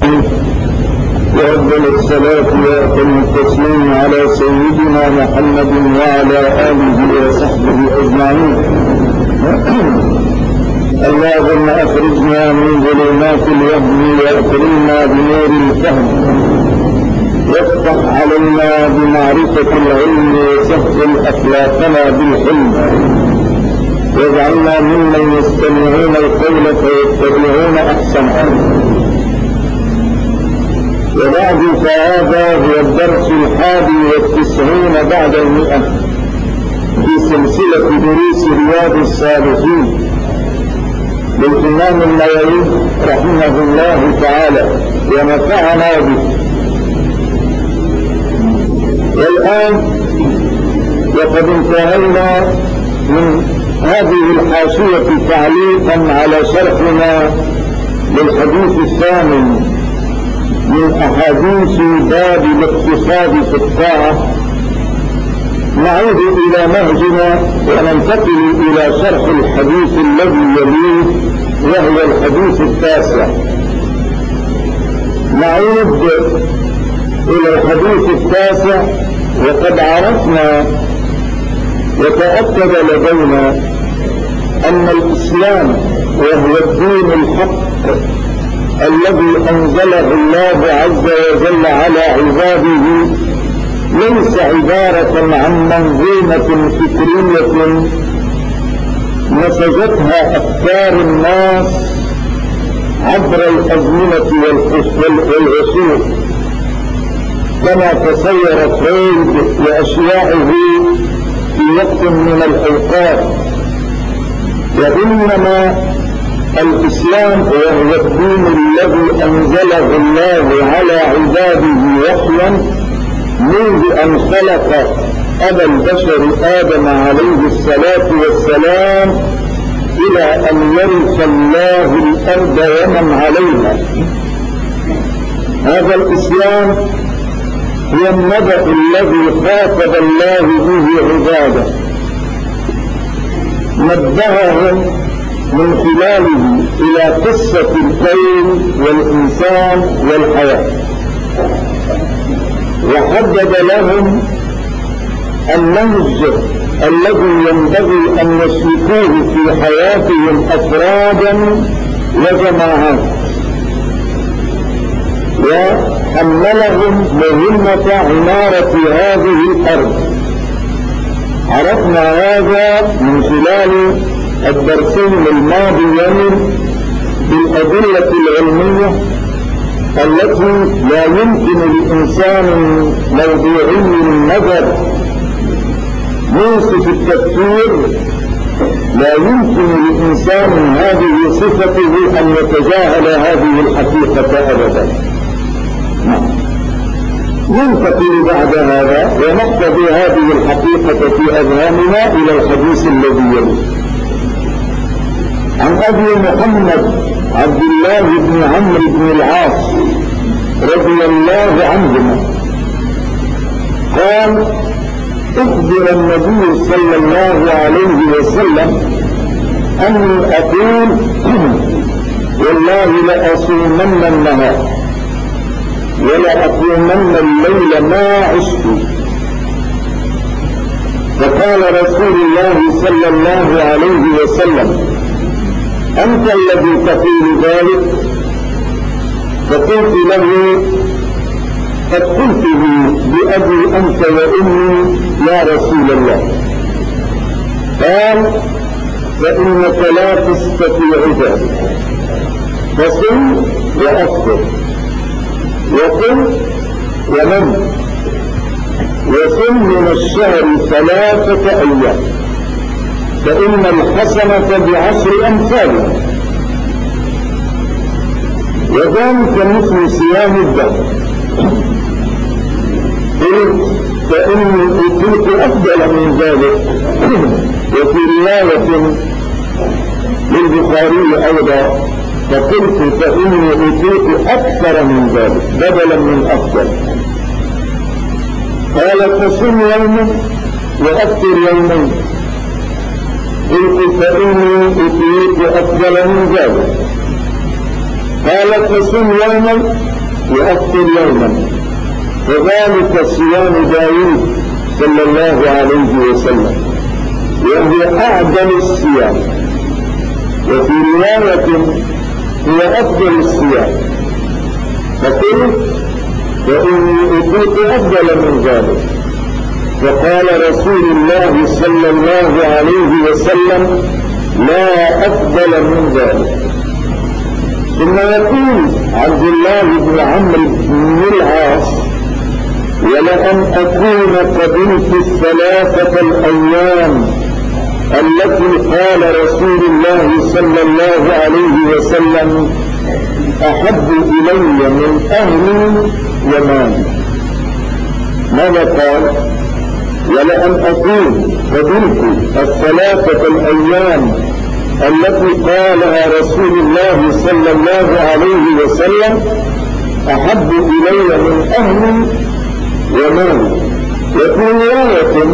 وأفضل الصلاة وأتم التسليم على سيدنا محمد وعلى آله وصحبه أجمعين. اللهم أخرجنا من ظلمات الوهم وأكرمنا بنور الفهم، وافتح علينا بمعرفة العلم وسهل أخلاقنا بالحلم، واجعلنا ممن يستمعون القول فيتبعون أحسنه. وبعد، فهذا هو الدرس 91 بعد 100 في سلسلة دروس رياض الصالحين للإمام النووي رحمه الله تعالى ونفعنا به. والآن وقد انتهينا من هذه الحاشية تعليقا على شرحنا للحديث الثامن من أحاديث باب الاقتصاد في الطاعة. نعود إلى نهجنا وننتقل إلى شرح الحديث الذي يليه وهو الحديث التاسع. نعود إلى الحديث التاسع وقد عرفنا وتأكد لدينا أن الإسلام وهو الدين الحق الذي أنزله الله عز وجل على عباده ليس عبارة عن منظومة فكرية نسجتها أفكار الناس عبر الأزمنة والعصور كما تصور فرويد وأشياعه في وقت من الأوقات، وإنما الإسلام وهو الدين الذي أنزله الله على عباده وحيا منذ أن خلق أبا البشر آدم عليه الصلاة والسلام إلى أن يرث الله الأرض ومن عليها. هذا الإسلام هو النبأ الذي خاطب الله به عباده، نبههم من خلاله إلى قصة الكون والإنسان والحياة، وحدد لهم النهج الذي ينبغي أن يسلكوه في حياتهم أفرادا وجماعات، وحملهم مهمة عمارة هذه الأرض. عرفنا هذا من خلال الدرسين الماضيين بالأدلة العلمية التي لا يمكن لإنسان موضوعي النظر منصف التفكير، لا يمكن لإنسان هذه صفته أن يتجاهل هذه الحقيقة أبدا. ننتقل بعد هذا ونقتضي هذه الحقيقة في أذهاننا إلى الحديث الذي يليه. عن أبي محمد عبد الله بن عمرو بن العاص رضي الله عنهما قال: أخبر النبي صلى الله عليه وسلم أني أقول: والله لأصومن النهار ولا أقومن الليل ما عشت. فقال رسول الله صلى الله عليه وسلم: أنت الذي تقول ذلك؟ فقلت له: قد قلته بأبي أنت وأمي يا رسول الله. قال: فإنك لا تستطيع ذلك، فصم وأفطر وقل ونم وصم من الشهر 3 أيام، فإن الحسنة ب10 أمثالها، وذلك مثل صيام الدهر. قلت: فإني أوتيت أفضل من ذلك. وفي رواية للبخاري أيضا فقلت: فإني أوتيت أكثر من ذلك بدلا من أفضل. قال: فصم يوما وأفطر يومين. قلت: فإني أوتيت أفضل من ذلك. قال تصوم يوما وأفطر يوما، وذلك صيام داود صلى الله عليه وسلم، وهو أعدل الصيام، وفي رواية هو أفضل الصيام. فقلت وإني أطيق أفضل من ذلك، فقال رسول الله صلى الله عليه وسلم لا أفضل من ذلك. ثم يقول عبد الله بن عمرو بن العاص ولأن أكون قبلت الثلاثة الأيام التي قال رسول الله صلى الله عليه وسلم أحب إلي من أهلي ومالي. ماذا قال؟ ولأن أكون قبلت الثلاثة الأيام التي قالها رسول الله صلى الله عليه وسلم أحب إلي من أهلي ومالي. وفي رواية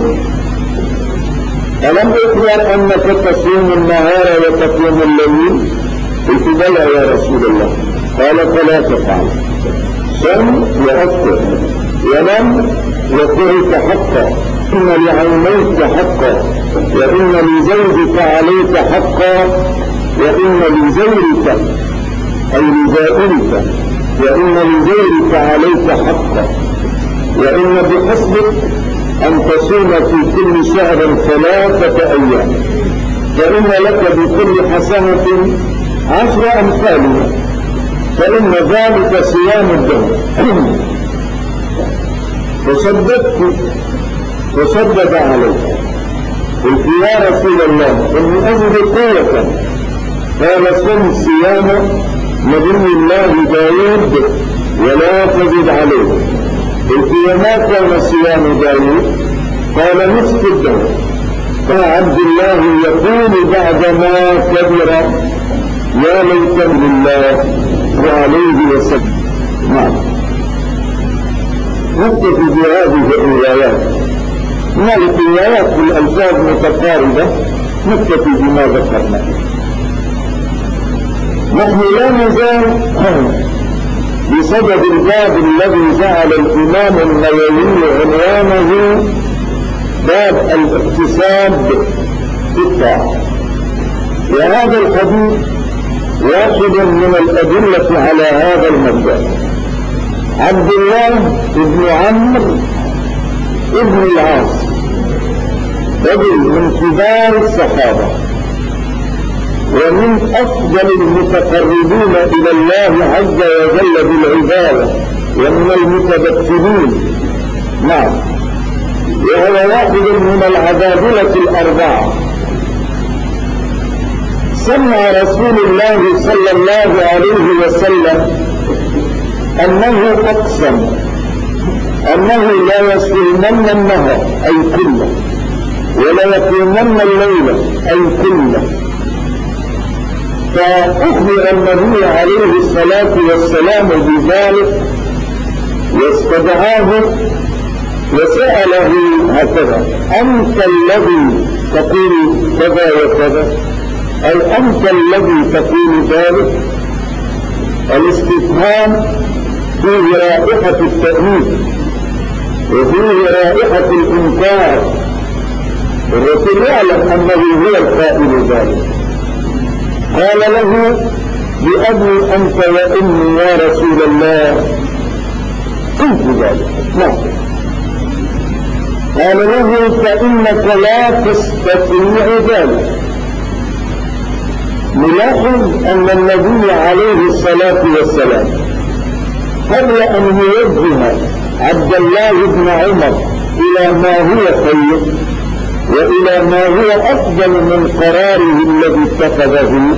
ألم أخبر أنك تصوم النهار وتقوم الليل؟ قلت بلى يا رسول الله. قال فلا تفعل، صم وأفطر ونم وفعلت حقا، إن لعينيك حقا، وإن لزوجك عليك حقا، وإن لزوجك أي لزائرك، وإن لزوجك عليك حقا، وإن بحسبك أن تصوم في كل شهر 3 أيام، فإن لك بكل حسنة 10 أمثالها، فإن ذلك صيام الدهر. فشدد عليه. قلت يا رسول الله إني أجد قوة. قال صم صيام نبي الله داود ولا تزد عليه. قلت وما كان صيام داود؟ قال نصف الدهر. فعبد الله يقول بعدما كبر يا ليت لله وعليه وسلم. نعم، نكتفي بهذه الروايات. هنالك روايات في الألفاظ متقاربة، نكتفي بما ذكرنا. نحن لا نزال بسبب الباب الذي جعل الإمام النووي عنوانه باب الاقتصاد في الطاعة، وهذا الحديث واحد من الأدلة على هذا المبدأ. عبد الله بن عمرو بن العاص رجل من كبار الصحابة ومن أفضل المتقربين إلى الله عز وجل بالعبادة ومن المتبتلين. نعم، وهو واحد من العبادلة الأربعة. سمع رسول الله صلى الله عليه وسلم أنه أقسم أنه لا يصومن النهار أي كله، ولا يقومن الليل أي كله. فأخبر النبي عليه الصلاة والسلام بذلك واستدعاه وسأله هكذا: أنت الذي تقول كذا وكذا، أي أنت الذي تقول ذلك؟ الاستفهام فيه رائحة التأنيب وفيه رائحة الإنكار، والرسول يعلم أنه هو القائل ذلك. قال له: بأبي أنت وإني يا رسول الله قلت ذلك. نعم. قال له: فإنك لا تستطيع ذلك. نلاحظ أن النبي عليه الصلاة والسلام قبل أن يوجه عبد الله بن عمر إلى ما هو خير وإلى ما هو أفضل من قراره الذي اتخذه،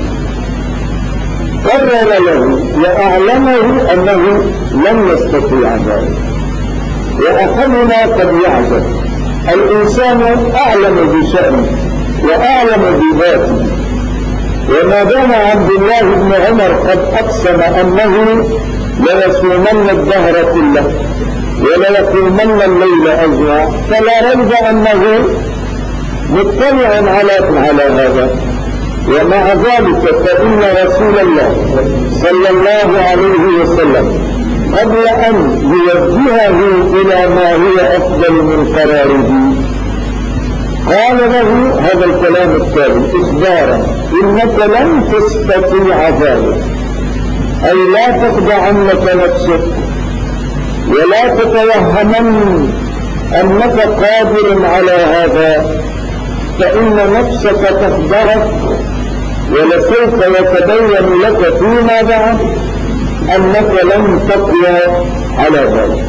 قرر له وأعلمه أنه لن يستطيع ذلك. وأخذنا قد يعجب، الإنسان أعلم بشأنه وأعلم بذاته، وما دام عبد الله بن عمر قد أقسم أنه ليصومن الدهر كله وليقومن الليل أجمع، فلا ريب أنه مطلع على هذا. ومع ذلك فإن رسول الله صلى الله عليه وسلم قبل أن يوجهه إلى ما هي أفضل من قراره قال له هذا الكلام التالي إخبارا: إنك لن تستطيع ذلك، أي لا تخدعنك نفسك ولا تتوهمن أنك قادر على هذا، فإن نفسك تخدعك، ولسوف يتبين لك فيما بعد أنك لن تقوى على ذلك.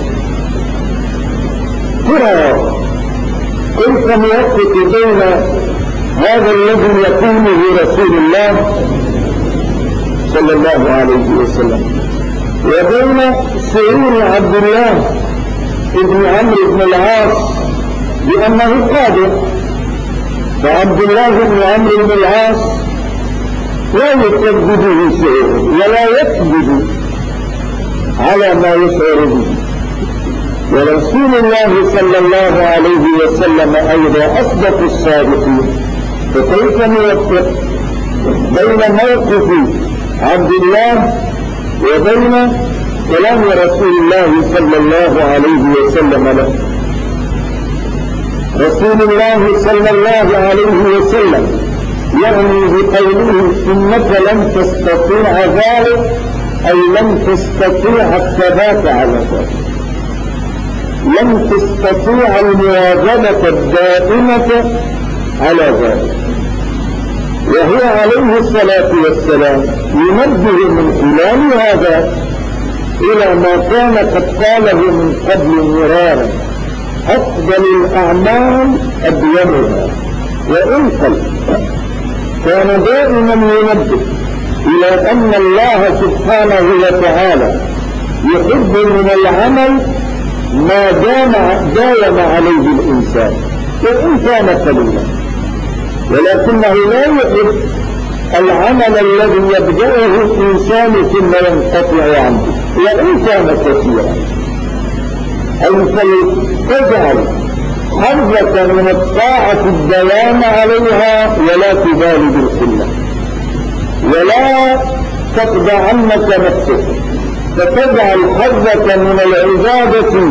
ترى كيف نوفق بين هذا الذي يقوله رسول الله صلى الله عليه وسلم وبين شعور عبد الله بن عمرو بن العاص بأنه قادر. فعبد الله بن عمرو بن العاص لا يكذبه شعور ولا يكذب على ما يشعر به، ورسول الله صلى الله عليه وسلم أيضا أصدق الصادقين. فكيف نوفق بين موقف عبد الله وبين كلام رسول الله صلى الله عليه وسلم له؟ رسول الله صلى الله عليه وسلم يعني بقوله إنك لن تستطيع ذلك، أي لن تستطيع الثبات على ذلك، لن تستطيع المواظبة الدائمة على ذلك. وهو عليه الصلاة والسلام ينبه من خلال هذا إلى ما كان قد قاله من قبل مرارا: أفضل الأعمال أديمها. وإن كان دائما ينبه إلى أن الله سبحانه وتعالى يحب من العمل ما داوم عليه الإنسان وإن كان قليلا، ولكنه لا يحب العمل الذي يبدأه الإنسان ثم ينقطع عنه وإن كان كثيرا. أي فلتجعل حرة من الطاعة الدوام عليها ولا تبالي بالقلة، ولا تخدع عنك نفسك، فتجعل حرة من العبادة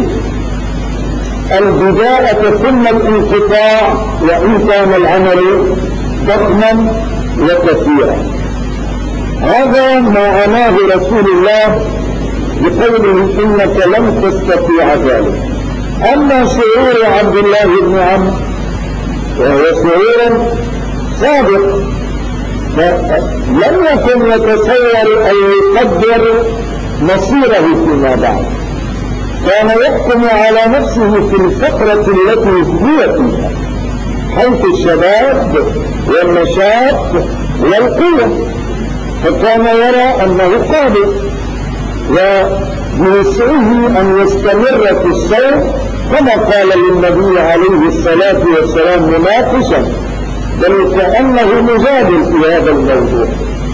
البداءة ثم الانقطاع وإن كان العمل ضخما وكثيرا. هذا ما عناه رسول الله بقوله إنك لن تستطيع ذلك. أما شعور عبد الله بن عمرو وهو شعور صادق، فلم يكن يتصور أن يقدر مصيره فيما بعد، كان يحكم على نفسه في الفترة التي هو فيها حيث الشباب والنشاط والقوة، فكان يرى أنه قادر وبوسعه أن يستمر في الصوم، كما قال للنبي عليه الصلاة والسلام مناقشا بل كأنه مجادل في هذا الموضوع.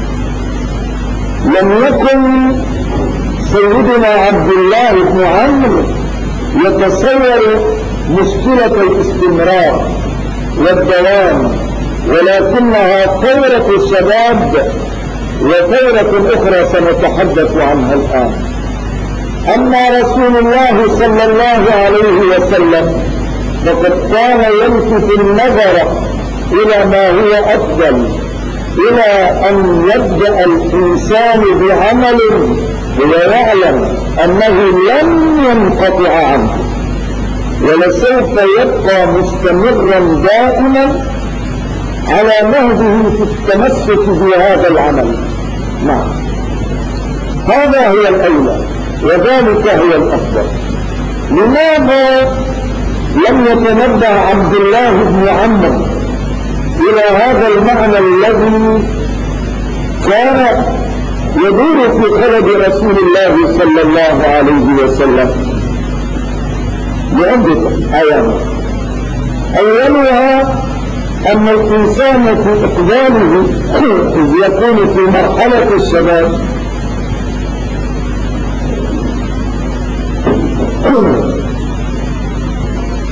لم يكن سيدنا عبد الله بن عمرو يتصور مشكلة الاستمرار والدوام، ولكنها ثورة الشباب وثورة أخرى سنتحدث عنها الآن. أما رسول الله صلى الله عليه وسلم فقد كان يلفت النظر إلى ما هو أفضل، إلى أن يبدأ الإنسان بعمل ويعلم أنه لن ينقطع عنه ولسوف يبقى مستمرا دائما على نهجه في التمسك بهذا العمل. نعم، هذا هو الأولى وذلك هو الأفضل. لماذا لم يتنبه عبد الله بن عمرو إلى هذا المعنى الذي كان يدور في قلب رسول الله صلى الله عليه وسلم؟ لعدة آيات. أولها أن الإنسان في إقباله إذ يكون في مرحلة الشباب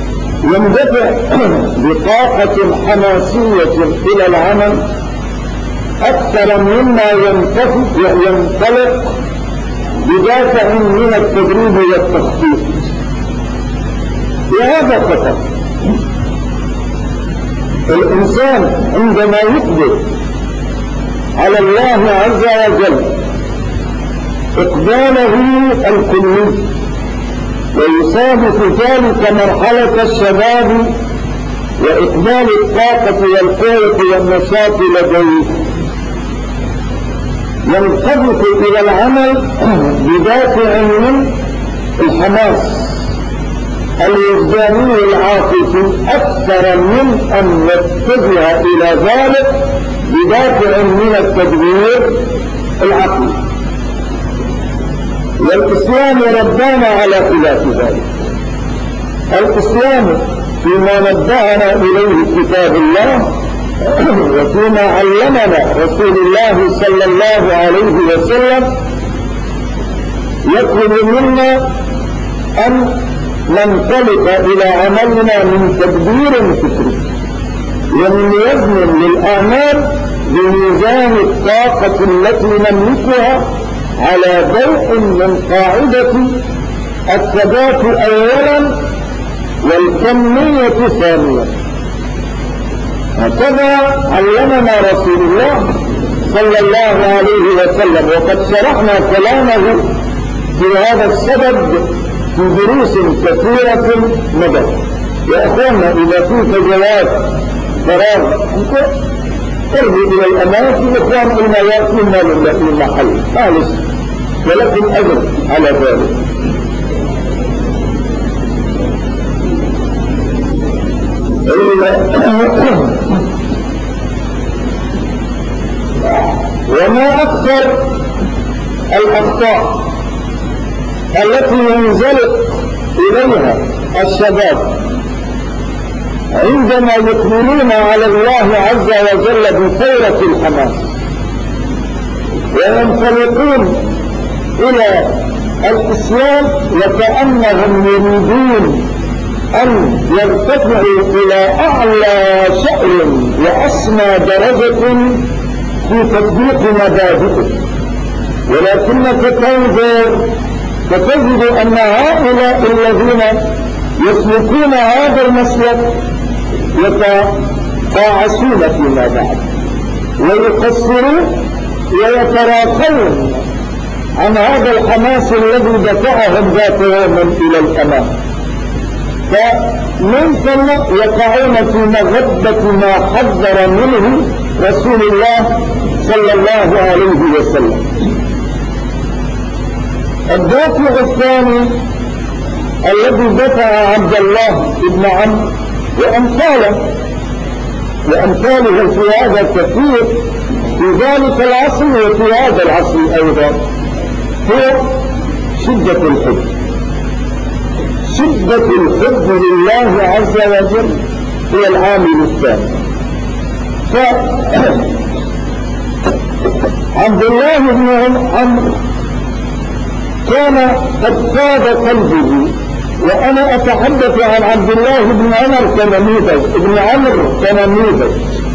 يندفع بطاقة حماسية إلى العمل أكثر مما ينطلق بدافع من التدريب والتخطيط. وهذا خطأ. الإنسان عندما يقبل على الله عز وجل إقباله الكلي ويصادف ذلك مرحلة الشباب وإقبال الطاقة والقوة والنشاط لديه، ينقذف إلى العمل بدافع من الحماس الوجداني العاطفي أكثر من أن يتجه إلى ذلك بدافع من التدبير العقلي. والإسلام ربنا على خلاف ذلك. الإسلام فيما نبهنا إليه كتاب الله وفيما علمنا رسول الله صلى الله عليه وسلم يطلب منا أن ننطلق إلى عملنا من تدبير فكري ومن وزن للأعمال بميزان الطاقة التي نملكها على ضوء من قاعدة الثبات أولا والكمية ثانيا. هكذا علمنا رسول الله صلى الله عليه وسلم، وقد شرحنا كلامه في هذا السبب في دروس كثيرة مضت. يا أخوانا إذا في فجوات فراغ ارجع إلى الأماكن إخوان إلى يأتينا للمحل خالص ولكن أجر على ذلك. وما أكثر الأخطاء التي ينزلق إليها الشباب عندما يقبلون على الله عز وجل بثورة الحماس وينطلقون إلى الإسلام وكأنهم يريدون أن يرتفعوا إلى أعلى شأن وأسمى درجة في تطبيق مبادئه، ولكنك تنظر فتجد أن هؤلاء الذين يسلكون هذا المسلك يتقاعسون فيما بعد ويقصرون ويتراخون عن هذا الحماس الذي دفعهم ذات يوم إلى الأمام، فمن ثم يقعون في مغبة ما حذر منه رسول الله صلى الله عليه وسلم. الدافع الثاني الذي دفع عبد الله بن عمرو وأمثاله في هذا كثير في ذلك العصر وفي هذا العصر أيضا هو شدة الحب. شدة الحب لله عز وجل هو العامل الثاني. فعبد الله بن عمرو كان قد فاض قلبه، وأنا أتحدث عن عبد الله بن عمر كنموذج، ابن عمرو كنموذج،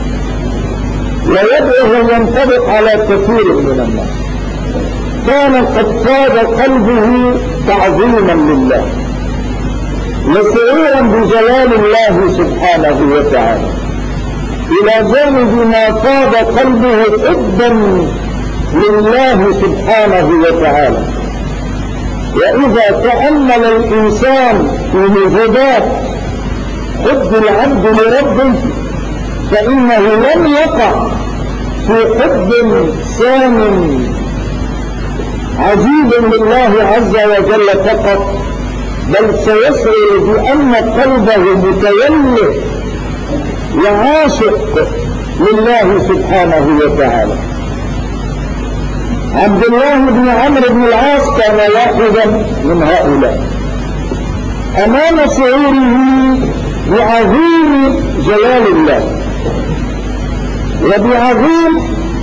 ويدعه ينطبق على كثير من الناس. كان قد فاض قلبه تعظيما لله وسرورا بجلال الله سبحانه وتعالى، إلى جانب ما فاض قلبه حبا لله سبحانه وتعالى. وإذا تأمل الإنسان في مجدات حب العبد لربه فإنه لم يقع في حب سام عجيب لله عز وجل فقط، بل سيشعر بأن قلبه متوله وعاشق لله سبحانه وتعالى. عبد الله بن عمرو بن العاص كان واحدا من هؤلاء أمام شعوره بعظيم جلال الله وبعظيم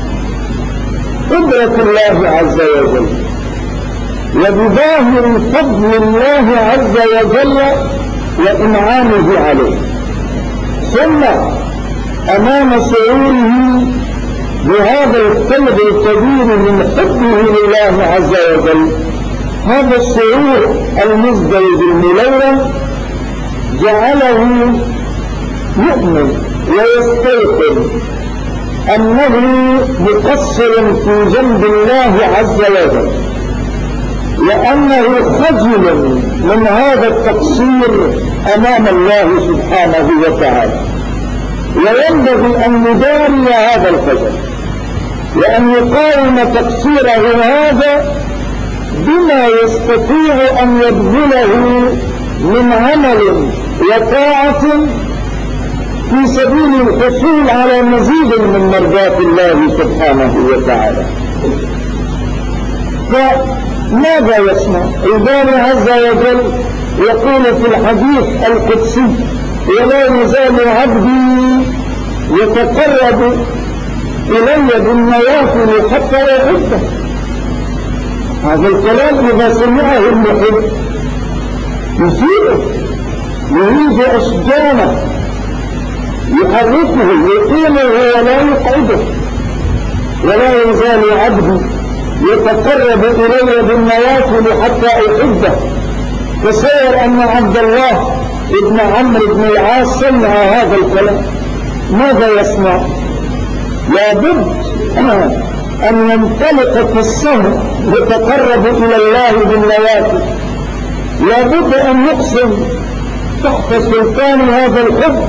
قدرة الله عز وجل وبظاهر فضل الله عز وجل وإنعامه عليه، ثم أمام شعوره بهذا القلب الكبير من حبه لله عز وجل، هذا الشعور المزدوج الملون جعله يؤمن ويستيقن أنه مقصر في جنب الله عز وجل، وأنه خجل من هذا التقصير أمام الله سبحانه وتعالى، وينبغي أن يداري هذا الخجل وأن يقاوم تقصيره هذا بما يستطيع أن يبذله من عمل وطاعة في سبيل الحصول على مزيد من مرضاة الله سبحانه وتعالى. فماذا يصنع؟ الباري عز وجل يقول في الحديث القدسي: ولا يزال عبدي يتقرب إلي بالنوافل حتى يحبه. هذا الكلام إذا سمعه المحب يثيره، يريد أشجانه، يحركه، يقيمه ولا يقعده. ولا يزال عبدي يتقرب إلي بالنوافل حتى أحبه. تصور أن عبد الله ابن عمرو بن العاص سمع هذا الكلام، ماذا يصنع؟ لابد أن ينطلق في السهر يتقرب إلى الله بالنوافل، لابد أن يقسم تحت سلطان هذا الحب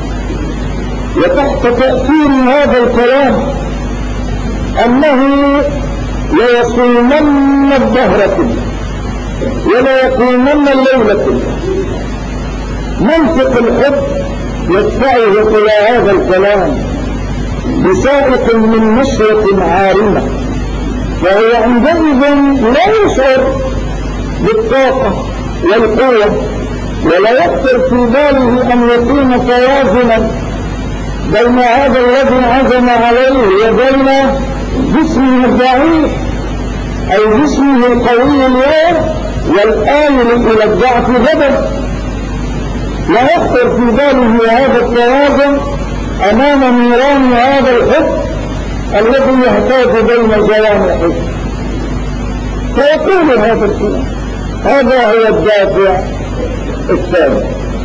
وتحت تأثير هذا الكلام أنه ليصومن الدهر كله ولا يقومن الليلة كله. منطق الحب يدفعه إلى هذا الكلام بسائق من مشرق عارمة، فهو عندئذ لا يشعر بالطاقة والقوة، ولا يخطر في باله أن يكون توازنا بين هذا الذي عزم عليه وبين جسمه الضعيف أي جسمه القوي اليوم والآمل إلى الضعف غدا. لا يخطر في باله هذا التوازن أمام نيران هذا الحب الذي يحتاج بين جوانحه، فيقول هذا الكلام. هذا هو الدافع الثاني.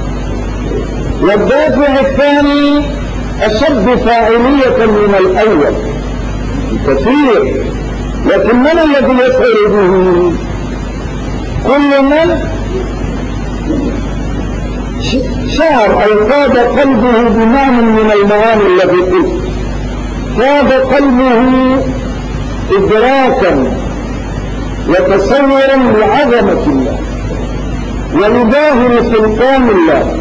والدافع الثاني أشد فاعلية من الأول كثير، لكن من الذي يشعر به؟ كل من شعر أو فاد قلبه بمعنى من المعاني التي قلت، فاد قلبه إدراكا وتصورا لعظمة الله ولظاهر سلطان الله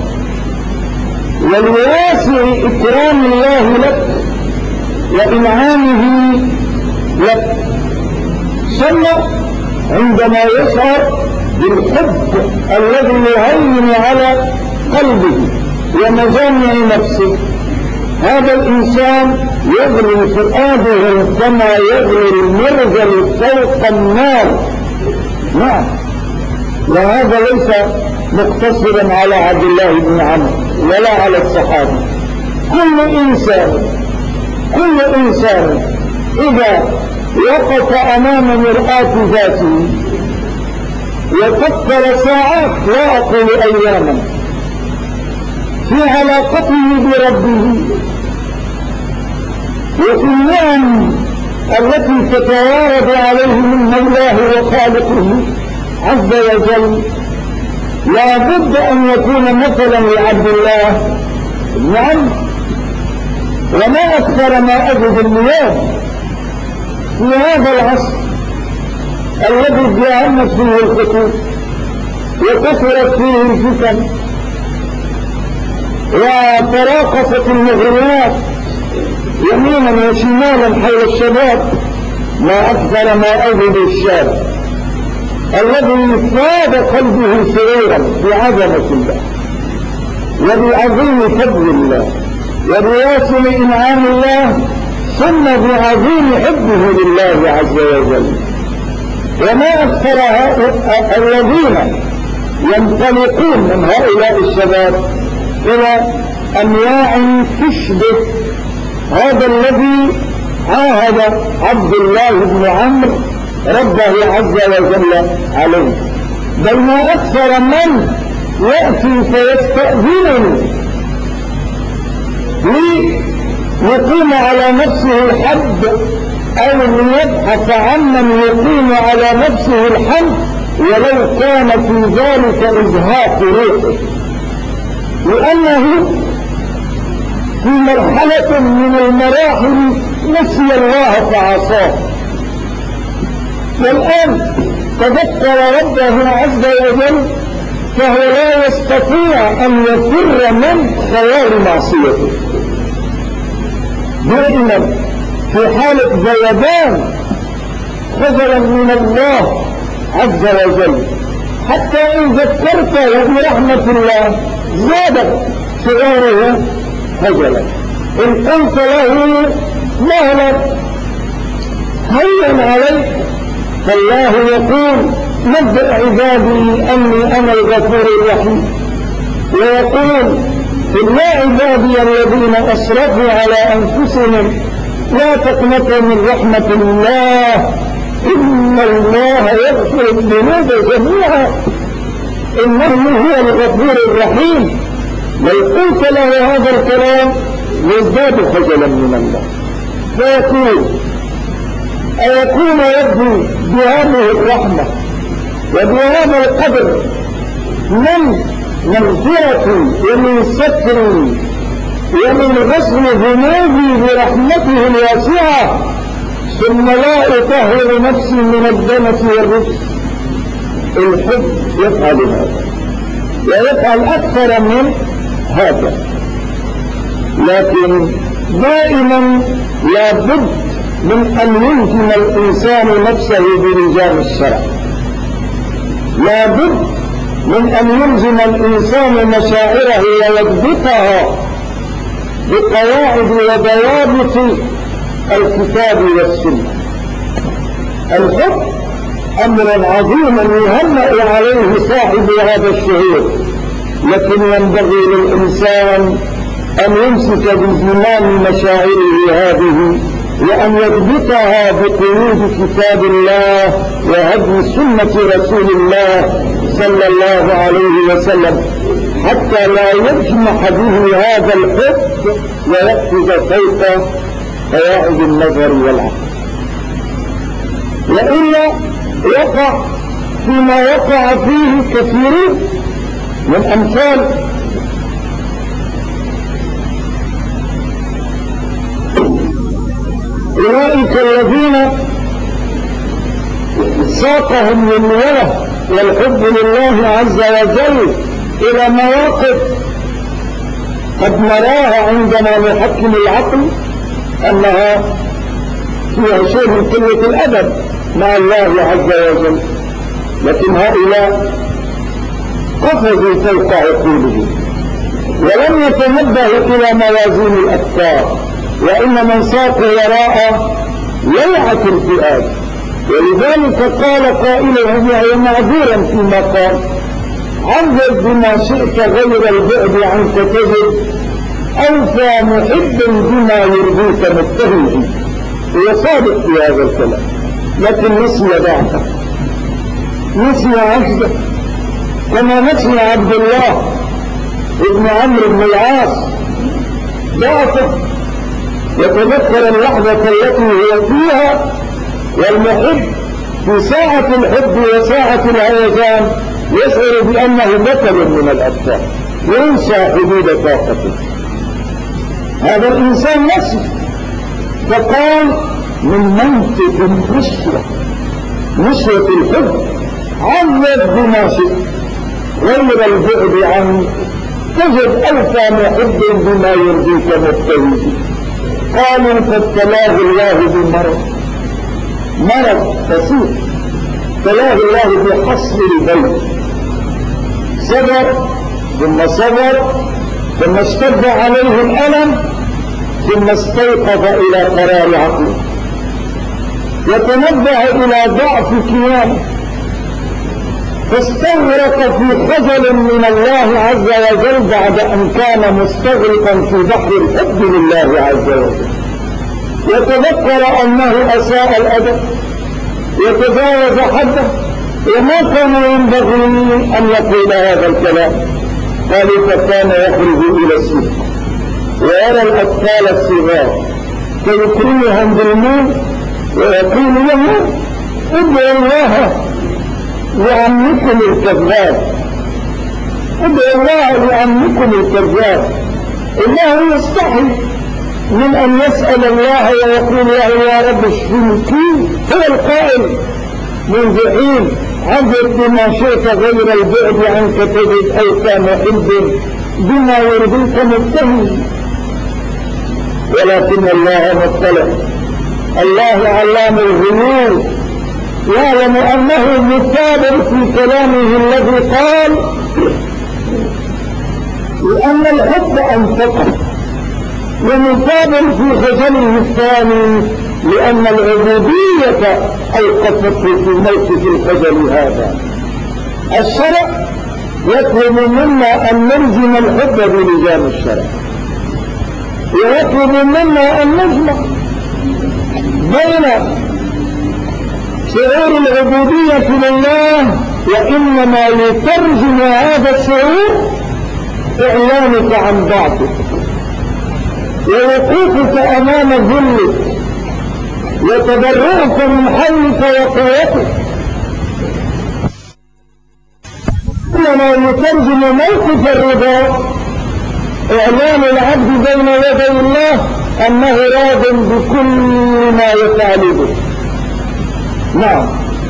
ولواسع إكرام الله لك وإنعامه لك، ثم عندما يشعر بالحب الذي يهيمن على قلبه ومجامع نفسه، هذا الإنسان يغلي فؤاده كما يغلي المرجل فوق النار. نعم، وهذا ليس مقتصرا على عبد الله بن عمرو ولا على الصحابة. كل إنسان إذا وقف أمام مرآة ذاته وفكر ساعات لا أقول أياما في علاقته بربه وفي النعم التي تتوارد عليه من مولاه وخالقه عز وجل، لا بد أن يكون مثلا لعبد الله بن عمرو. وما أكثر ما أجد اليوم في هذا العصر الذي جاءت فيه الخطوط وكثرت فيه الفتن وتراقصت المغريات يمينا وشمالا حول الشباب، ما أكثر ما أجد الشاب الذي فاد قلبه سرورا بعظمة الله وبعظيم فضل الله وبواسع إنعام الله ثم بعظيم حبه لله عز وجل. وما أكثر الذين ينطلقون من هؤلاء الشباب إلى أنواع تشبه هذا الذي عاهد عبد الله بن عمرو ربه عز وجل عليه، بل ما أكثر من يأتي فيستأذنني ليقيم على نفسه الحد أو ليبحث عمن يقيم على نفسه الحد ولو كان في ذلك إزهاق روحه، لأنه في مرحلة من المراحل نسي الله فعصاه، والآن تذكر ربه عز وجل فهو لا يستطيع أن يفر من خيال معصيته، دائما في حالة ذيبان خجلا من الله عز وجل، حتى إن ذكرته برحمة الله زادت شعوره خجلا. إن قلت له مهلا هين عليك، فالله يقول نبئ عبادي أني أنا الغفور الرحيم، ويقول قل يا عبادي الذين أسرفوا على أنفسهم لا تقنطوا من رحمة الله إن الله يغفر الذنوب جميعا إنه هو الغفور الرحيم. لو قلت له هذا الكلام يزداد خجلا من الله، فيقول أيكون يبدو بهذه الرحمة وبهذا القدر من مغفرة ومن ستر ومن غسل ذنوبي برحمته الواسعة ثم لا أطهر نفسي من الدنس والرجس؟ الحب يفعل هذا ويفعل أكثر من هذا، لكن دائما لا بد من أن يلزم الإنسان نفسه بلجام الشرع، لا بد من أن يلزم الإنسان مشاعره ويضبطها بقواعد وضوابط الكتاب والسنة. الحب أمر عظيم يهنأ عليه صاحب هذا الشعور، لكن ينبغي للإنسان أن يمسك بزمام مشاعره هذه وأن يضبطها بقيود كتاب الله وهدي سنة رسول الله صلى الله عليه وسلم، حتى لا يجمح به هذا الحب ويقفز فوق قواعد النظر والعقل، وإلا يقع فيما وقع فيه كثيرون من أمثال أولئك الذين ساقهم للوله والحب لله عز وجل إلى مواقف قد نراها عندما نحكم العقل أنها فيها شيء من قلة الأدب مع الله عز وجل، لكن هؤلاء قفزوا فوق عقولهم ولم يتنبهوا إلى موازين الأفكار، وإنما انساقوا وراء لوعة الفئات. ولذلك قال قائلهم وهو معذورا فيما قال عذب بما شئت غير البعد عنك تجد أوفى محبا بما يرضيك متهمه. هو صادق في هذا الكلام، لكن نسي ضعفه، نسي عجزه، كما نسي عبد الله ابن عمرو بن العاص ضعفه، يتذكر اللحظة التي هو فيها، والمحب في ساعة الحب وساعة الهيجان يشعر بأنه بطل من الأبطال وينسى حدود طاقته. هذا الإنسان نسي، فقال من منطق نشوة الحب عذب بما شئت غير البعد عنه تجد أوفى محب بما يرضيك مبتهج. قالوا فابتلاه الله بمرض فسيح، ابتلاه الله بحصر البيت، صبر ثم اشتد عليه الألم ثم استيقظ إلى قرار عقله، وتنبه إلى ضعف كيانه، فاستغرق في خجل من الله عز وجل بعد أن كان مستغرقا في بحر الحب لله عز وجل. يتذكر أنه أساء الأدب يتجاوز حده، وما كان ينبغي أن يقول هذا الكلام. ذلك كان يخرج إلى السوق ويرى الأطفال الصغار فيكرمهم بالمال ويقول له ادعوا الله لعمكم الكذاب، ادعوا الله لعمكم الكذاب. الله يستحي من أن يسأل الله ويقول له يا رب اشفني. هو القائل منذ حين عبد بما شئت غير البعد عنك تجد أو كمحب بما يرضيك مبتهل، ولكن الله مطلع، الله علام الغيوب، يعلم أنه متابع في كلامه الذي قال لأن الحب أنفقه، ومتابع في غزله الثاني لأن العبودية أوقفته في موقف الغزل هذا. الشرع يطلب منا أن نلزم الحب بلزام الشرع، ويطلب منا أن نجمع بين شعور العبودية لله، وإنما يترجم هذا الشعور إعلانك عن ضعفك ووقوفك أمام ذلك وتبرؤك من حولك وقوتك، إنما يترجم موقف الرضا إعلان العبد بين يدي الله أنه راض بكل ما يفعل به. نعم،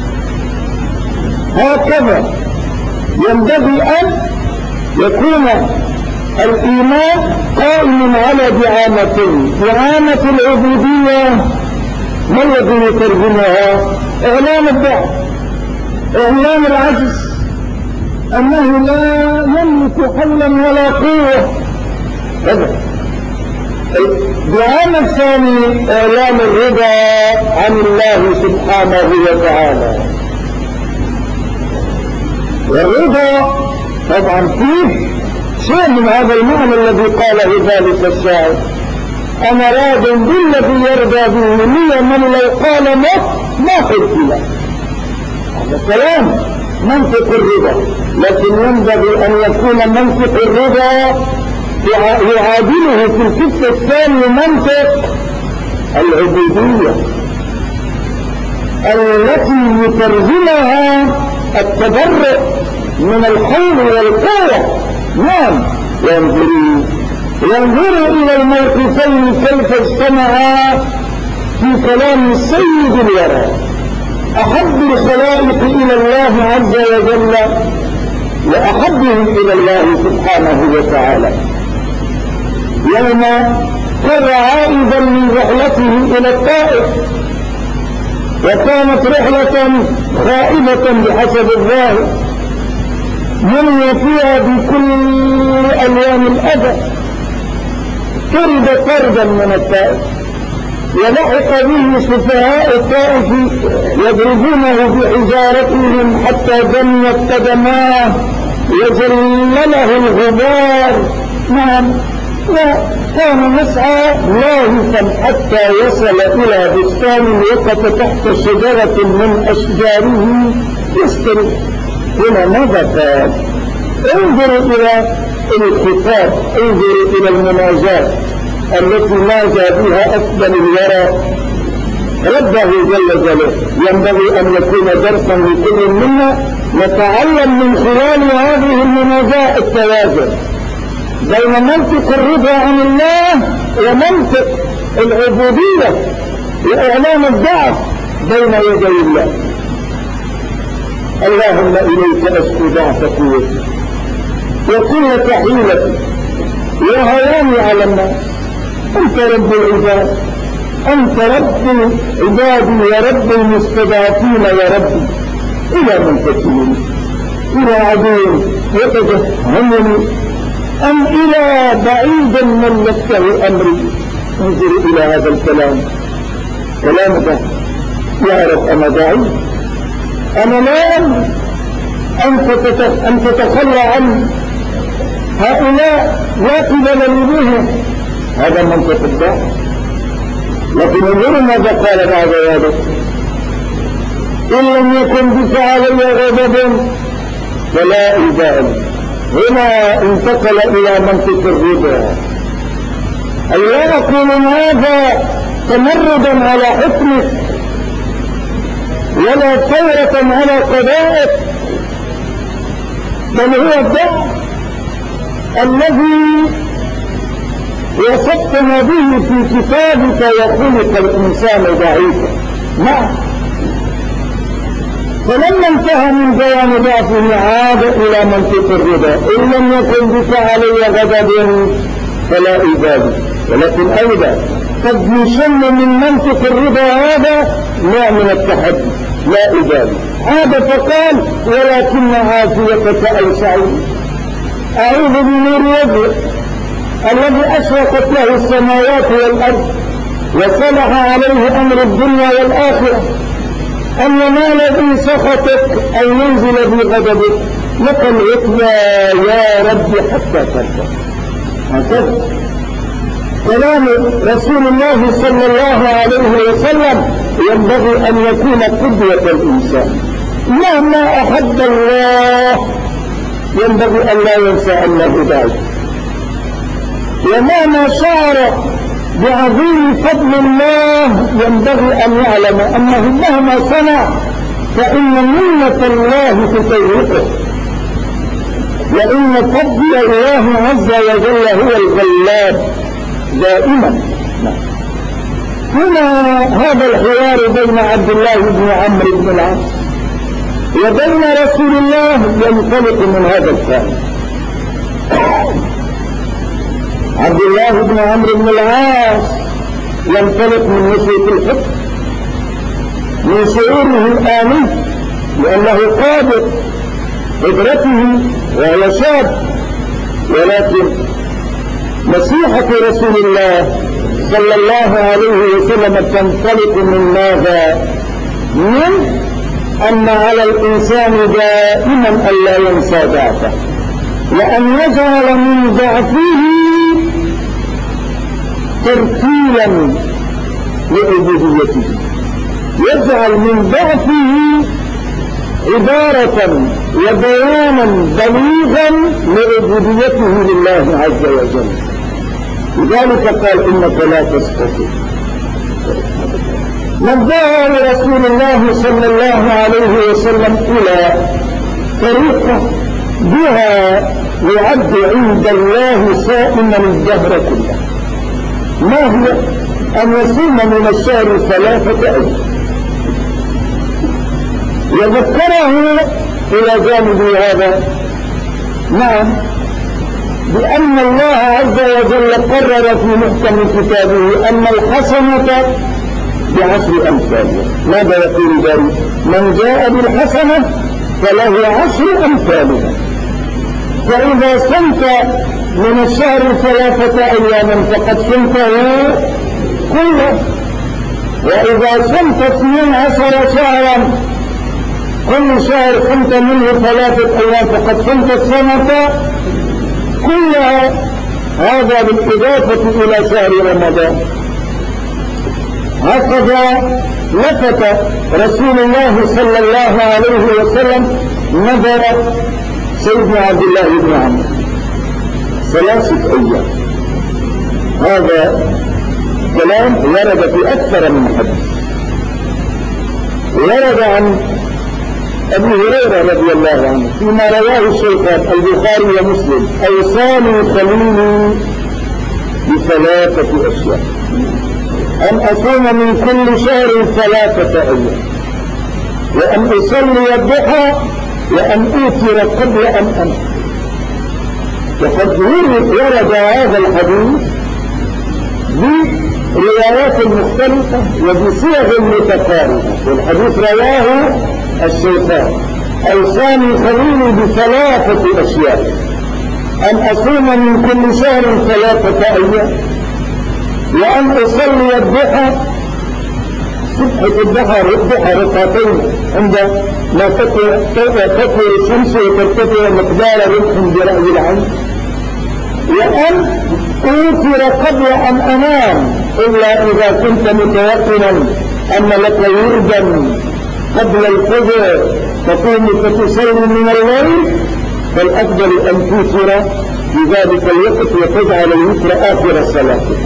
هكذا ينبغي أن يكون الإيمان قائم على دعامتين. دعامة العبودية ما الذي يترجمها؟ إعلان الضعف، إعلان العجز، أنه لا يملك حولا ولا قوة. هذا الدعامة الثاني إعلان الرضا عن الله سبحانه وتعالى. والرضا طبعا فيه شيء من هذا المعنى الذي قاله ذلك الشاعر: أنا راض بالذي يرضى به لي من لو قال ما قلت له. هذا كلام منطق الرضا، لكن ينبغي أن يكون منطق الرضا يعادله في الكفة الثاني منطق العبودية التي يترجمها التبرؤ من الحول والقوة. نعم، ينظروا إلى الموقفين كيف اجتمعا في كلام السيد الورى، أحب الخلائق إلى الله عز وجل وأحبهم إلى الله سبحانه وتعالى، يوم كان عائدا من رحلته إلى الطائف، وكانت رحلة خائبة بحسب الظاهر مني فيها بكل ألوان الأذى، طرد طردا من الطائف، ولحق به سفهاء الطائف يضربونه بحجارتهم حتى دمت قدماه وزلله الغبار. نعم، وكان يسعى لاهثا حتى وصل إلى بستان وقف تحت شجرة من أشجاره يستريح. هنا ماذا قال؟ انظروا إلى الخطاب، انظروا إلى المناجاة التي ناجى بها أفضل الورى ربه جل جلاله. ينبغي أن يكون درسا لكل منا نتعلم من خلال هذه المناجاة التوازن بين منطق الرضا عن الله ومنطق العبودية وإعلان الضعف بين يدي الله. اللهم إليك أشكو ضعف قوتي وقلة حيلتي وهواني على الناس. أنت رب العباد، أنت رب العباد ورب المستضعفين يا ربي. إلى من تكلني؟ إلى عدو يتجهمني أم إلى بعيد ملكته أمري؟ انظر إلى هذا الكلام، كلامك يا رب أنا بعيد، أنا لا أملك أن تتخلى عني، هؤلاء لا قبل لي بهم. هذا منطق الضعف. لكن انظروا ماذا قال بعد ذلك: إن لم يكن بك علي غضب فلا إبالي. هنا انتقل إلى منطق الرضا، أي لا أقول هذا تمردا على حكمك ولا ثورة على قضائك، بل هو الضعف الذي وصفتنا به في كتابك وخلق الإنسان ضعيفا. نعم. فلما انتهى من بيان ضعفه عاد إلى منطق الرضا: إن لم يكن بك علي غضب فلا إبالي. ولكن أيضا قد يسمى من منطق الرضا هذا نوع من التحدي: لا إبالي. عاد فقال: ولكن عافيتك أوسع. أعوذ بنور وجهك الذي أشرقت له السماوات والأرض وصلح عليه أمر الدنيا والآخرة أن ينال بي سخطك أو ينزل بي غضبك، لك العتبى يا رب حتى ترضى. هكذا كلام رسول الله صلى الله عليه وسلم ينبغي أن يكون قدوة الإنسان. مهما أحب الله ينبغي أن لا ينسى أنه ذلك، ومهما شعر بعظيم فضل الله ينبغي أن يعلم أنه مهما صنع فإن منة الله تفوقه، وإن فضل الله عز وجل هو الغلاب دائما. هنا هذا الحوار بين عبد الله بن عمرو بن العاص وبين رسول الله ينطلق من هذا الكلام. عبد الله بن عمرو بن العاص ينطلق من نشوة الحب، من شعوره الآني لأنه قادر قدرته وهو شاب، ولكن نصيحة رسول الله صلى الله عليه وسلم تنطلق من ماذا؟ من أن على الإنسان دائما ألا ينسى ضعفه، وأن يجعل من ضعفه ترتيلا لعبوديته، يجعل من ضعفه عبارة وبيانا بليغا لعبوديته لله عز وجل. لذلك قال: إنك لا تستطيع. نبه لرسول الله صلى الله عليه وسلم إلى طريقة بها يعد عند الله صائما الدهر كله. ما هو؟ أن يصوم من الشهر 3 أيام. يذكره إلى جانب هذا نعم بأن الله عز وجل قرر في محكم كتابه أن الحسنة ب10 أمثالها. ماذا يقول ذلك؟ من جاء بالحسنة فله 10 أمثالها. فإذا صمت من الشهر 3 أياما فقد صمته كله، وإذا صمت 12 شهرا كل شهر صمت منه 3 أيام فقد صمت السنة كلها. هذا بالإضافة إلى شهر رمضان. هكذا لفت رسول الله صلى الله عليه وسلم نظر سيدنا عبد الله بن عمرو 3 أيام. هذا كلام ورد في أكثر من حديث. ورد عن أبي هريرة رضي الله عنه فيما رواه الشيخان البخاري ومسلم: أوصاني خليلي ب3 أشياء: أن أصوم من كل شهر 3 أيام، وأن أصلي الضحى، وأن أوتر قبل أن أنام. وقد ورد هذا الحديث بروايات مختلفة وبصيغ متقاربة، والحديث رواه الشيخان: أوصاني خليلي ب3 أشياء: أن أصوم من كل شهر 3 أيام، وأن أصلي الضحى، صبحة الضحى ركعتين عند ما تطلع الشمس وترتفع مقدار ربح برأي العين، وأن أوتر قبل أن أنام إلا إذا كنت متيقنا أن لك وردا قبل الفجر تقوم فتصلي من الليل، فالأفضل أن توتر في ذلك الوقت وتجعل الوتر آخر صلاتك.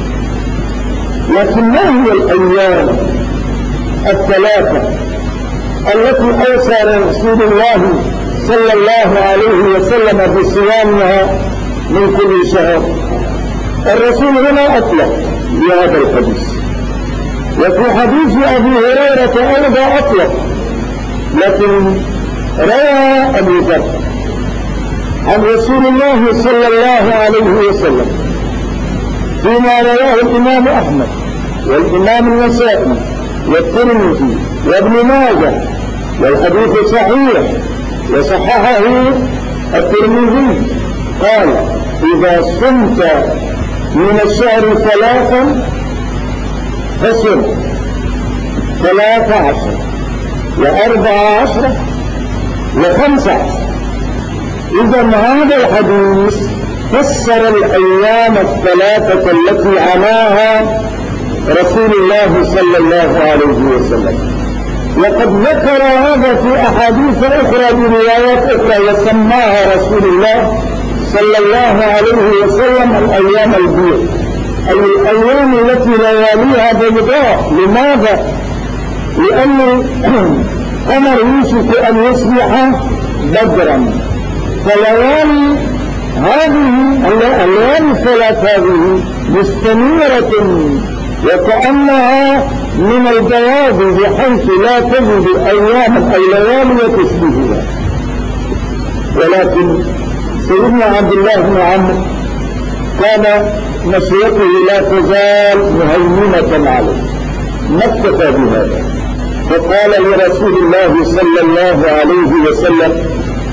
لكن ما هي الأيام الثلاثة التي أوصى رسول الله صلى الله عليه وسلم بصيامها من كل شهر؟ الرسول هنا أطلق بهذا الحديث، وفي حديث أبي هريرة أيضا أطلق، لكن روى أبو ذر عن رسول الله صلى الله عليه وسلم فيما رواه الإمام أحمد والإمام النسائي والترمذي وابن ماجه، والحديث صحيح وصححه الترمذي، قال: إذا صمت من الشهر 3 فصم 13 و14 و15. إذا هذا الحديث فسر الأيام الثلاثة التي عناها رسول الله صلى الله عليه وسلم، وقد ذكر هذا في أحاديث أخرى بروايات أخرى، وسماها رسول الله صلى الله عليه وسلم الأيام البيض، أي الأيام التي لياليها بيضاء. لماذا؟ لأن القمر يوشك أن يصبح بدرا، فليالي هذه الليالي الثلاث هذه مستمرة وكأنها من البياض، بحيث لا تجد أيام الليالي تشبهها. ولكن سيدنا عبد الله بن عمرو كان نشيته لا تزال مهيمنة عليه، ما اكتفى بهذا، فقال لرسول الله صلى الله عليه وسلم: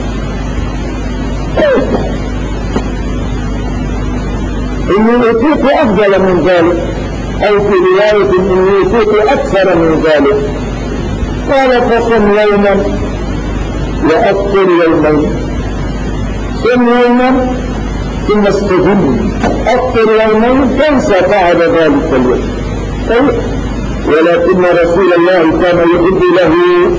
إني أتيت أفضل من ذلك، أو في رواية إني أتيت أكثر من ذلك. قال: فصم يوما وأفطر يومين. صم يوما ثم استجب، أفطر يومين تنسى بعد ذلك اليوم. ولكن رسول الله كان يحب له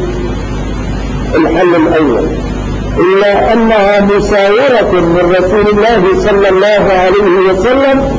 الحل الأول، إلا أنها مساورة من رسول الله صلى الله عليه وسلم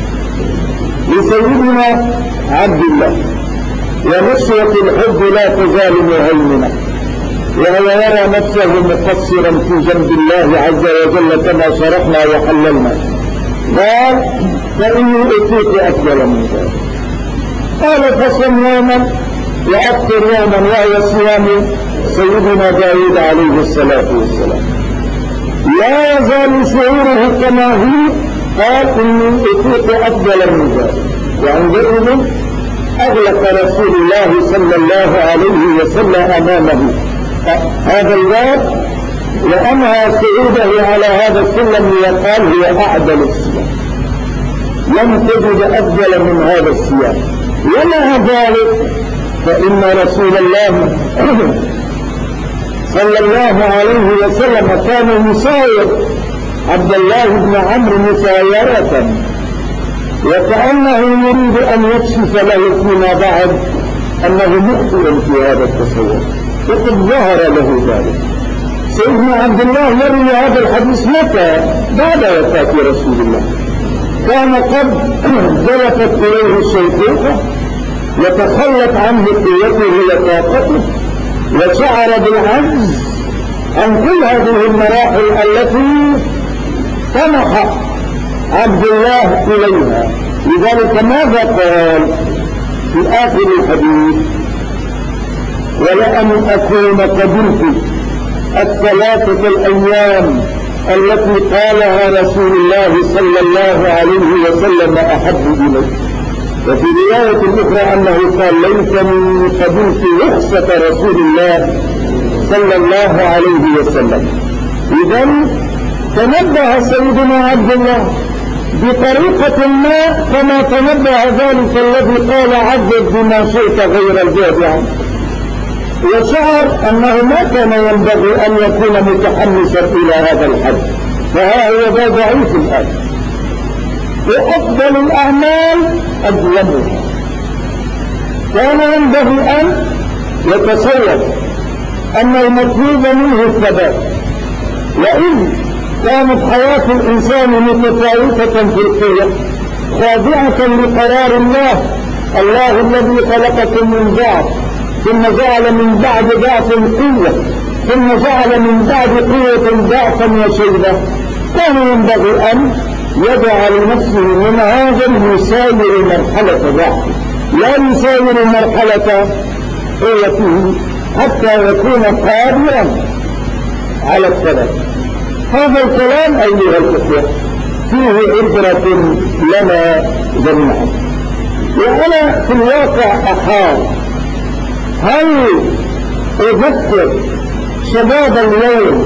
لسيدنا عبد الله، ونشوة الحب لا تزال مهيمنة، وهو يرى نفسه مقصرا في جنب الله عز وجل كما شرحنا وحللنا. قال: فإني أتيت أفضل من ذلك. قال: فصم يوما وأفطر يوما، وهو صيام سيدنا داود عليه الصلاة والسلام. لا يزال شعوره كما هو. قال: إني أتيت أفضل من ذلك. وعندئذ أغلق رسول الله صلى الله عليه وسلم أمامه هذا الباب، وأنهى صعوده على هذا السلم، وقال: هو أعدل الصيام، لم تجد أفضل من هذا الصيام. ومع ذلك فإن رسول الله صلى الله عليه وسلم كان يساير عبد الله بن عمرو مسايرة، وكأنه يريد أن يكشف له فيما بعد أنه مخطئ في هذا التصور، وقد ظهر له ذلك. سيدنا عبد الله يروي هذا الحديث متى؟ بعد وفاة رسول الله. كان قد جلفت إليه الشيخوخة وتخلت عنه قوته وطاقته، وشعر بالعجز عن كل هذه المراحل التي طمح عبد الله إليها. لذلك ماذا قال في آخر الحديث؟ ولأن أكون قبلت الثلاثة الأيام التي قالها رسول الله صلى الله عليه وسلم أحب إليه. وفي رواية أخرى أنه قال: ليتني قبلت رخصة رسول الله صلى الله عليه وسلم. إذن تنبه سيدنا عبد الله بطريقة ما كما تنبه ذلك الذي قال: عذب بما شئت غير الجهد عنه، وشعر أنه ما كان ينبغي أن يكون متحمسا إلى هذا الحد، فها هو ذا ضعيف الآن. وأفضل الأعمال أدومها. كان ينبغي أن يتصور أن المطلوب منه الثبات، وإن كانت حياة الإنسان متفاوتة في القوة خاضعة لقرار الله الذي خلقكم من ضعف ثم جعل من بعد ضعف قوة ثم جعل من بعد قوة ضعفا وشيبة، كان ينبغي أن يدع لنفسه منهاجا يساير مرحلة ضعفه لا يساير مرحلة قوته حتى يكون قادرا على الثبات. هذا الكلام أيها الأخوة فيه عبرة لنا جميعا. وأنا في الواقع أحاول هل أذكر شباب اليوم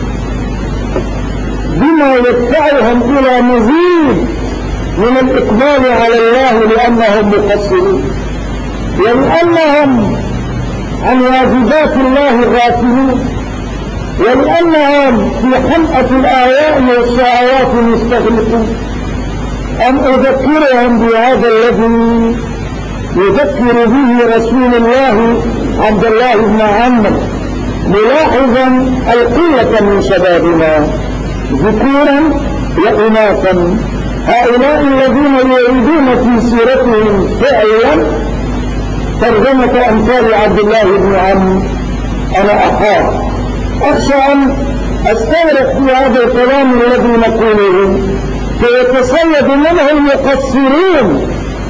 بما يدفعهم إلى مزيد من الإقبال على الله لأنهم مقصرون ولأنهم عن واجبات الله غافلون ولأنهم في حلقة الآيات والشهوات مستغرقون، أم أذكرهم بهذا الذي يذكر به رسول الله عبد الله بن عمرو ملاحظا القلة من شبابنا ذكورا وإناثا، هؤلاء الذين يعيدون في سيرتهم فعلا ترجمة أمثال عبد الله بن عمرو. أنا أخشى أن أستغرق في هذا الكلام الذي نقوله فيتصيد منه المقصرون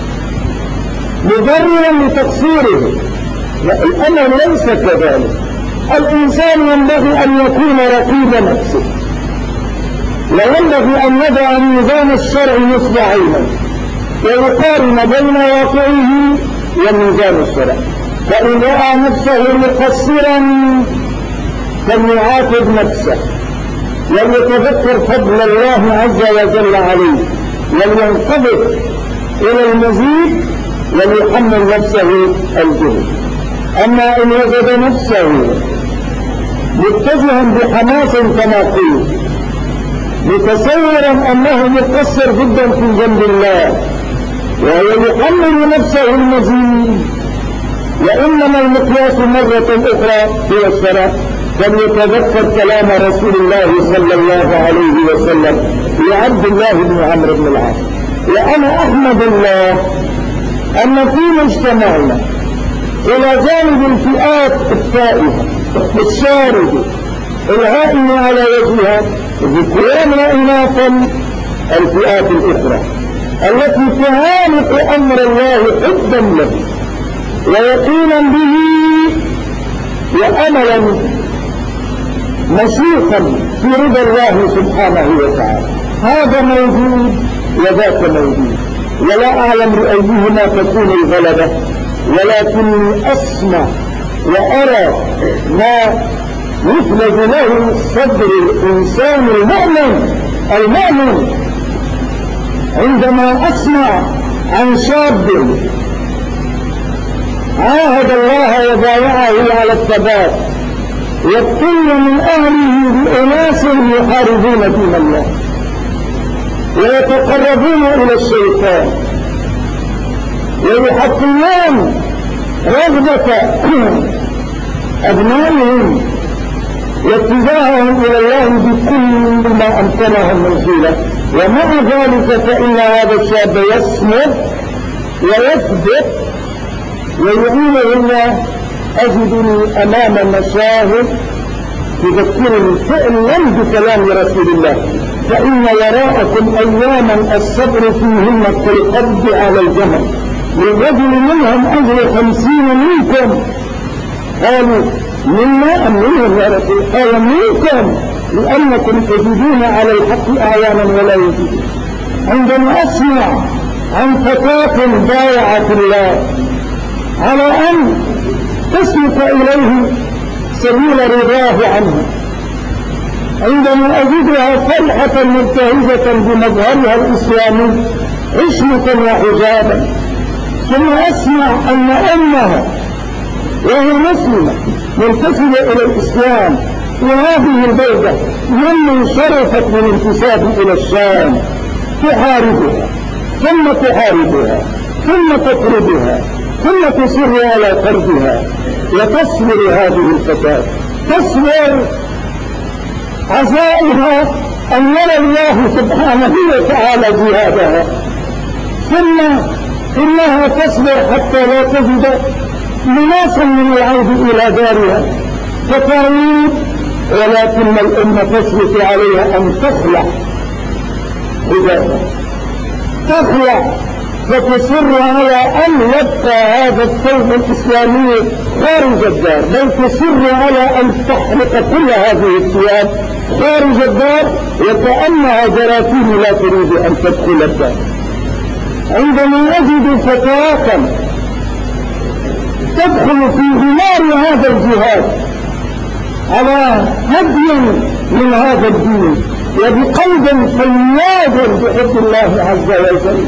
مبررا لتقصيره، الأمر ليس كذلك. الإنسان ينبغي أن يكون رقيب نفسه، لا ينبغي أن يضع ميزان الشرع نصب عينه ويقارن بين واقعه وميزان الشرع، فإن رأى نفسه مقصرا فليعاتب نفسه وليتذكر فضل الله عز وجل عليه ولينقبض إلى المزيد وليحمل نفسه الجهد. أما إن وجد نفسه متجها بحماس كما قيل متصورا أنه مقصر جدا في جنب الله وهو يحمل نفسه المزيد، وإنما المقياس مرة أخرى هو الشرع، فليتذكر كلام رسول الله صلى الله عليه وسلم لعبد الله بن عمرو بن العاص. وأنا أحمد الله أن في مجتمعنا إلى جانب الفئات التائهة الشاردة الهائمة على وجهها ذكورا وإناثا الفئات الأخرى التي تعانق أمر الله حبا له ويقينا به وأملا مشيخا في رضا الله سبحانه وتعالى. هذا موجود وذاك موجود، ولا أعلم لأيهما تكون الغلبة، ولكني أسمع وأرى ما يفلج له صدر الإنسان المؤمن عندما أسمع عن شاب عاهد الله وبايعه على الثبات يبتل من أهله بأناس يحاربون دين الله ويتقربون إلى الشيطان ويحطمون رغبة أبنائهم واتجاههم إلى الله بكل ما أمكنهم من حيلة، ومع ذلك فإن هذا الشاب يصمد ويثبت ويعينه الله. أجدني أمام مشاهد تذكرني فعلا بكلام رسول الله، فإن وراءكم أياما الصبر فيهن كالقبض على الجمل، للرجل منهم أجر 50 منكم. قالوا منا أم منهم يا رسول؟ قال منكم لأنكم تجدون على الحق أعيانا ولا يجدون. عندما أسمع عن فتاة بايعة الله على أن تسلك إليه سبيل رضاه عنه، عندما أجدها فرحة مبتهجة بمظهرها الإسلامي عشمة وحجابا، ثم أسمع أن أمها وهي مسلمة منتسبة إلى الإسلام وهذه البلدة من شرفت بالانتساب إلى الشام تحاربها ثم تحاربها ثم تطردها ثم تصر على طردها، وتصبر هذه الفتاة، تصبر عزائها أن يرى الله سبحانه وتعالى جهادها، ثم إنها تصبر حتى لا تجد مناسا من العود إلى دارها فتعود، ولكن الأمة تشرف عليها أن تخلع حجابها، تخلع فتصر على أن يبقى هذا الثوب الإسلامي خارج الدار، بل تصر على أن تحرق كل هذه الثياب خارج الدار وكأنها جراثيم لا تريد أن تدخل الدار. عندما أجد فتاة تدخل في غمار هذا الجهاد على هدي من هذا الدين وبقلب فياض بحب الله عز وجل،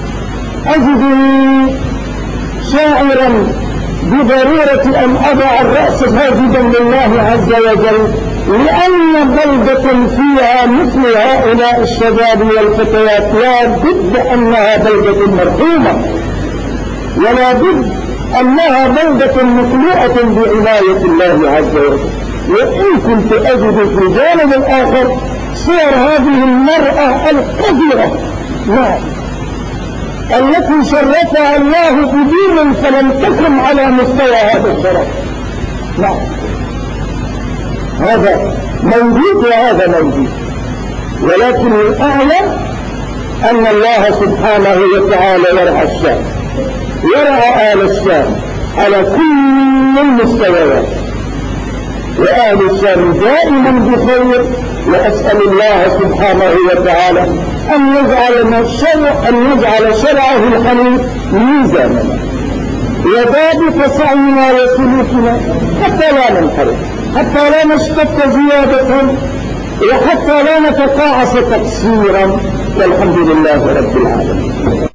أجدني شاعرا بضرورة أن أضع الرأس ساجدا لله عز وجل، لأن بلدة فيها مثل هؤلاء الشباب والفتيات لا بد أنها بلدة مرحومة، ولا بد أنها بلدة مخلوقة بعناية الله عز وجل. وإن كنت أجد في الجانب الآخر صور هذه المرأة القدرة التي شرفها الله بدين فلم تكن على مستوى هذا الشرف. هذا موجود وهذا موجود، ولكن الأعلم أن الله سبحانه وتعالى يرعى الشام، يرعى آل الشام على كل المستويات، وآل الشام دائما بخير. وأسأل الله سبحانه وتعالى أن يجعل شرعه الحنيف ميزاننا وضابط سعينا وسلوكنا حتى لا ننحرف، حتى لا نشتت زيادة، وحتى لا نتقاعس تقصيرا، والحمد لله رب العالمين.